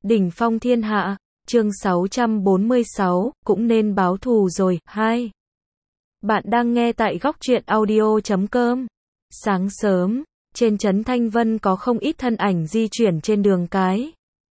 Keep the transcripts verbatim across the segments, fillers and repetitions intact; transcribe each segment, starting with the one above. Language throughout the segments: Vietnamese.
Đỉnh phong thiên hạ, chương sáu trăm bốn mươi sáu, cũng nên báo thù rồi. Hai. Bạn đang nghe tại góc truyện audio chấm com. Sáng sớm, trên trấn Thanh Vân có không ít thân ảnh di chuyển trên đường cái.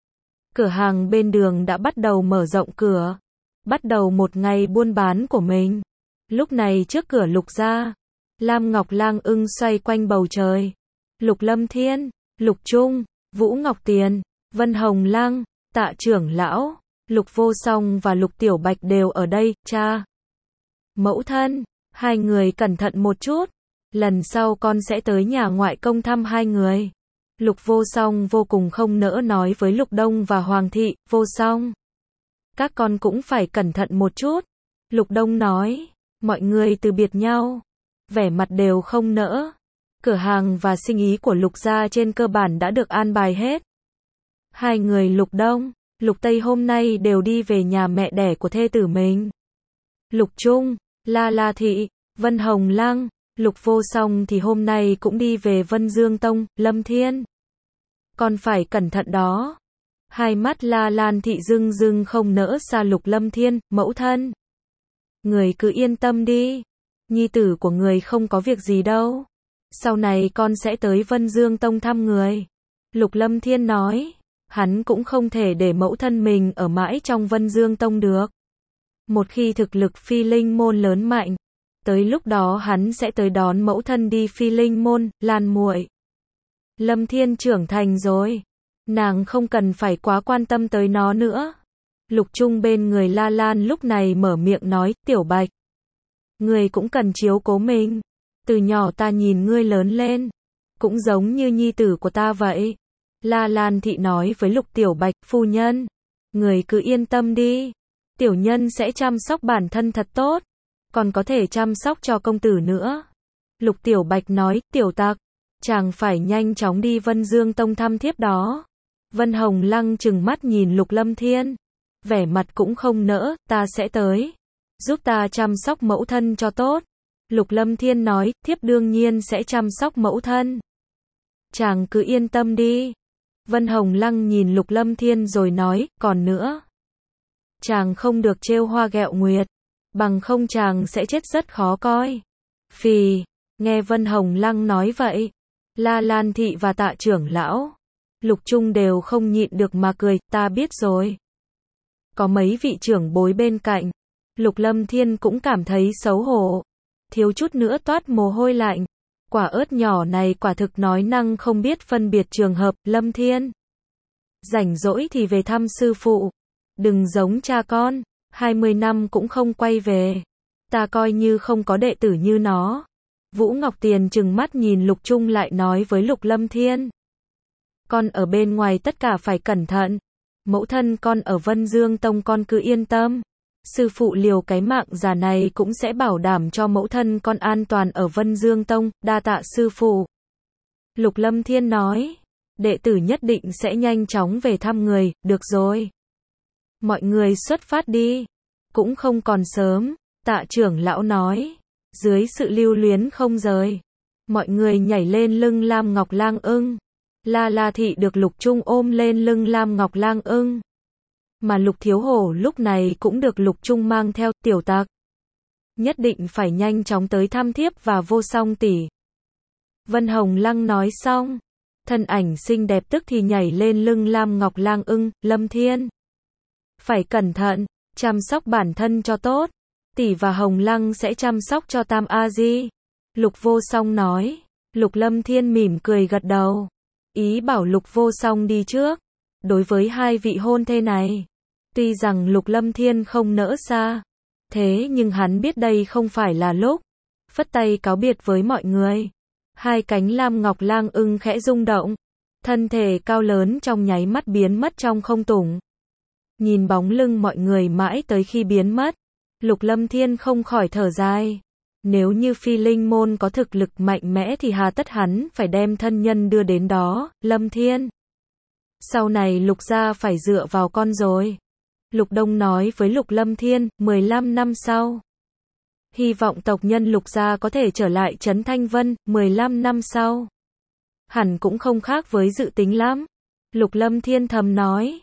Cửa hàng bên đường đã bắt đầu mở rộng cửa, bắt đầu một ngày buôn bán của mình. Lúc này trước cửa Lục gia, Lam Ngọc Lang ưng xoay quanh bầu trời. Lục Lâm Thiên, Lục Trung, Vũ Ngọc Tiền, Vân Hồng Lăng, Tạ trưởng lão, Lục Vô Song và Lục Tiểu Bạch đều ở đây. Cha, mẫu thân, hai người cẩn thận một chút, lần sau con sẽ tới nhà ngoại công thăm hai người. Lục Vô Song vô cùng không nỡ nói với Lục Đông và Hoàng thị. Vô Song, các con cũng phải cẩn thận một chút. Lục Đông nói, mọi người từ biệt nhau, vẻ mặt đều không nỡ. Cửa hàng và sinh ý của Lục gia trên cơ bản đã được an bài hết. Hai người Lục Đông, Lục Tây hôm nay đều đi về nhà mẹ đẻ của thê tử mình. Lục Trung, La La Thị, Vân Hồng Lăng, Lục Vô Song thì hôm nay cũng đi về Vân Dương Tông. Lâm Thiên, con phải cẩn thận đó. Hai mắt La Lan Thị rưng rưng không nỡ xa Lục Lâm Thiên. Mẫu thân, người cứ yên tâm đi, nhi tử của người không có việc gì đâu. Sau này con sẽ tới Vân Dương Tông thăm người. Lục Lâm Thiên nói, hắn cũng không thể để mẫu thân mình ở mãi trong Vân Dương Tông được. Một khi thực lực Phi Linh môn lớn mạnh, tới lúc đó hắn sẽ tới đón mẫu thân đi Phi Linh môn. Lan muội, Lâm Thiên trưởng thành rồi, nàng không cần phải quá quan tâm tới nó nữa. Lục Trung bên người La Lan lúc này mở miệng nói, Tiểu Bạch, người cũng cần chiếu cố mình. Từ nhỏ ta nhìn ngươi lớn lên, cũng giống như nhi tử của ta vậy. La Lan Thị nói với Lục Tiểu Bạch, phu nhân, người cứ yên tâm đi, tiểu nhân sẽ chăm sóc bản thân thật tốt, còn có thể chăm sóc cho công tử nữa. Lục Tiểu Bạch nói, tiểu tặc, chàng phải nhanh chóng đi Vân Dương Tông thăm thiếp đó. Vân Hồng Lăng trừng mắt nhìn Lục Lâm Thiên, vẻ mặt cũng không nỡ, ta sẽ tới, giúp ta chăm sóc mẫu thân cho tốt. Lục Lâm Thiên nói, thiếp đương nhiên sẽ chăm sóc mẫu thân. Chàng cứ yên tâm đi. Vân Hồng Lăng nhìn Lục Lâm Thiên rồi nói, còn nữa, chàng không được trêu hoa ghẹo nguyệt, bằng không chàng sẽ chết rất khó coi. Phì, nghe Vân Hồng Lăng nói vậy, La Lan Thị và Tạ trưởng lão, Lục Trung đều không nhịn được mà cười, ta biết rồi. Có mấy vị trưởng bối bên cạnh, Lục Lâm Thiên cũng cảm thấy xấu hổ, thiếu chút nữa toát mồ hôi lạnh. Quả ớt nhỏ này quả thực nói năng không biết phân biệt trường hợp. Lâm Thiên, rảnh rỗi thì về thăm sư phụ, đừng giống cha con, hai mươi năm cũng không quay về, ta coi như không có đệ tử như nó. Vũ Ngọc Tiền trừng mắt nhìn Lục Trung lại nói với Lục Lâm Thiên, con ở bên ngoài tất cả phải cẩn thận, mẫu thân con ở Vân Dương Tông con cứ yên tâm. Sư phụ liều cái mạng già này cũng sẽ bảo đảm cho mẫu thân con an toàn ở Vân Dương Tông. Đa tạ sư phụ. Lục Lâm Thiên nói, đệ tử nhất định sẽ nhanh chóng về thăm người. Được rồi, mọi người xuất phát đi, cũng không còn sớm. Tạ trưởng lão nói, dưới sự lưu luyến không rời, mọi người nhảy lên lưng Lam Ngọc Lang ưng. La La Thị được Lục Trung ôm lên lưng Lam Ngọc Lang ưng, mà Lục Thiếu Hổ lúc này cũng được Lục Trung mang theo. Tiểu tặc, nhất định phải nhanh chóng tới thăm thiếp và Vô Song tỷ. Vân Hồng Lăng nói xong, thân ảnh xinh đẹp tức thì nhảy lên lưng Lam Ngọc Lang ưng. Lâm Thiên, phải cẩn thận, chăm sóc bản thân cho tốt, tỷ và Hồng Lăng sẽ chăm sóc cho Tam A Di. Lục Vô Song nói. Lục Lâm Thiên mỉm cười gật đầu, ý bảo Lục Vô Song đi trước. Đối với hai vị hôn thê này, tuy rằng Lục Lâm Thiên không nỡ xa, thế nhưng hắn biết đây không phải là lúc, phất tay cáo biệt với mọi người. Hai cánh Lam Ngọc Lang ưng khẽ rung động, thân thể cao lớn trong nháy mắt biến mất trong không tủng. Nhìn bóng lưng mọi người mãi tới khi biến mất, Lục Lâm Thiên không khỏi thở dài. Nếu như Phi Linh môn có thực lực mạnh mẽ thì hà tất hắn phải đem thân nhân đưa đến đó. Lâm Thiên, sau này Lục gia phải dựa vào con rồi. Lục Đông nói với Lục Lâm Thiên, mười lăm năm sau, hy vọng tộc nhân Lục gia có thể trở lại trấn Thanh Vân. Mười lăm năm sau, hẳn cũng không khác với dự tính lắm. Lục Lâm Thiên thầm nói,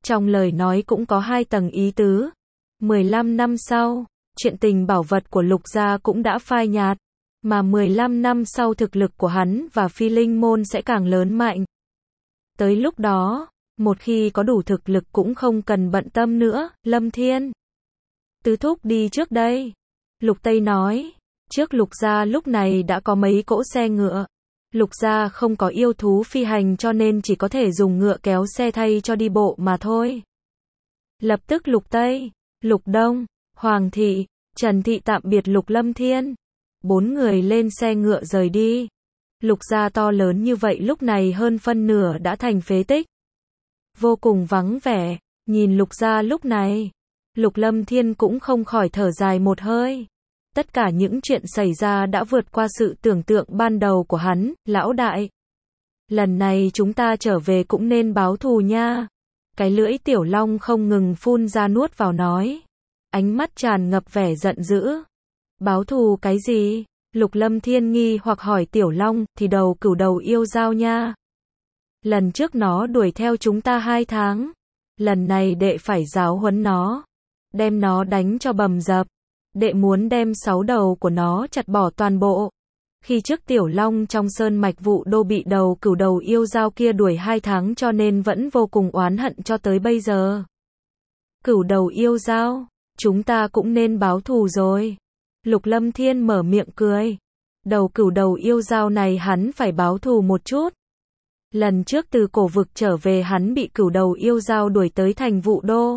Trong lời nói cũng có hai tầng ý tứ. mười lăm năm sau, chuyện tình bảo vật của Lục gia cũng đã phai nhạt, mà mười lăm năm sau thực lực của hắn và Phi Linh môn sẽ càng lớn mạnh. Tới lúc đó, một khi có đủ thực lực cũng không cần bận tâm nữa, Lâm Thiên. Tứ thúc đi trước đây. Lục Tây nói, trước Lục gia lúc này đã có mấy cỗ xe ngựa. Lục gia không có yêu thú phi hành cho nên chỉ có thể dùng ngựa kéo xe thay cho đi bộ mà thôi. Lập tức Lục Tây, Lục Đông, Hoàng Thị, Trần Thị tạm biệt Lục Lâm Thiên. Bốn người lên xe ngựa rời đi. Lục gia to lớn như vậy lúc này hơn phân nửa đã thành phế tích. Vô cùng vắng vẻ, nhìn Lục gia lúc này. Lục Lâm Thiên cũng không khỏi thở dài một hơi. Tất cả những chuyện xảy ra đã vượt qua sự tưởng tượng ban đầu của hắn, lão đại. Lần này chúng ta trở về cũng nên báo thù nha. Cái lưỡi Tiểu Long không ngừng phun ra nuốt vào nói. Ánh mắt tràn ngập vẻ giận dữ. Báo thù cái gì? Lục Lâm Thiên nghi hoặc hỏi Tiểu Long, thì đầu cửu đầu yêu dao nha. Lần trước nó đuổi theo chúng ta hai tháng. Lần này đệ phải giáo huấn nó. Đem nó đánh cho bầm dập. Đệ muốn đem sáu đầu của nó chặt bỏ toàn bộ. Khi trước Tiểu Long trong sơn mạch Vụ Đô bị đầu cửu đầu yêu dao kia đuổi hai tháng cho nên vẫn vô cùng oán hận cho tới bây giờ. Cửu đầu yêu dao, chúng ta cũng nên báo thù rồi. Lục Lâm Thiên mở miệng cười. Đầu cửu đầu yêu dao này hắn phải báo thù một chút. Lần trước từ cổ vực trở về hắn bị cửu đầu yêu dao đuổi tới thành Vụ Đô.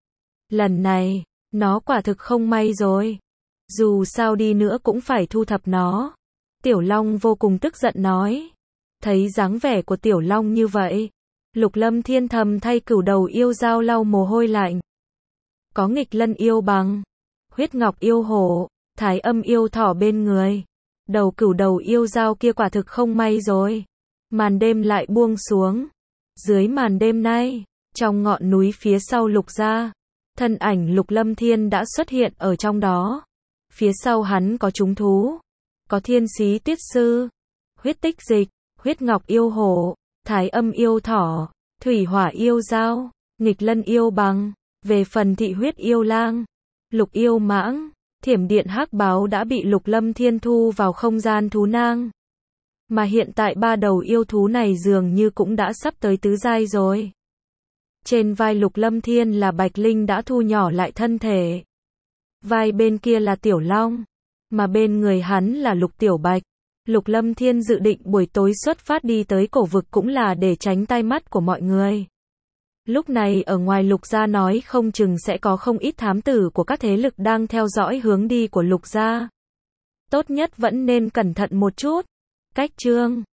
Lần này, nó quả thực không may rồi. Dù sao đi nữa cũng phải thu thập nó. Tiểu Long vô cùng tức giận nói. Thấy dáng vẻ của Tiểu Long như vậy, Lục Lâm Thiên thầm thay cửu đầu yêu dao lau mồ hôi lạnh. Có nghịch lân yêu bằng, huyết ngọc yêu hổ, thái âm yêu thỏ bên người. Đầu cửu đầu yêu dao kia quả thực không may rồi. Màn đêm lại buông xuống. Dưới màn đêm nay, trong ngọn núi phía sau Lục gia, thân ảnh Lục Lâm Thiên đã xuất hiện ở trong đó. Phía sau hắn có chúng thú. Có thiên sĩ tuyết sư, huyết tích dịch, huyết ngọc yêu hổ, thái âm yêu thỏ, thủy hỏa yêu dao, nghịch lân yêu bằng. Về phần thị huyết yêu lang, lục yêu mãng, thiểm điện hắc báo đã bị Lục Lâm Thiên thu vào không gian thú nang. Mà hiện tại ba đầu yêu thú này dường như cũng đã sắp tới tứ giai rồi. Trên vai Lục Lâm Thiên là Bạch Linh đã thu nhỏ lại thân thể. Vai bên kia là Tiểu Long, mà bên người hắn là Lục Tiểu Bạch. Lục Lâm Thiên dự định buổi tối xuất phát đi tới cổ vực cũng là để tránh tai mắt của mọi người. Lúc này ở ngoài Lục gia nói không chừng sẽ có không ít thám tử của các thế lực đang theo dõi hướng đi của Lục gia. Tốt nhất vẫn nên cẩn thận một chút. Cách chương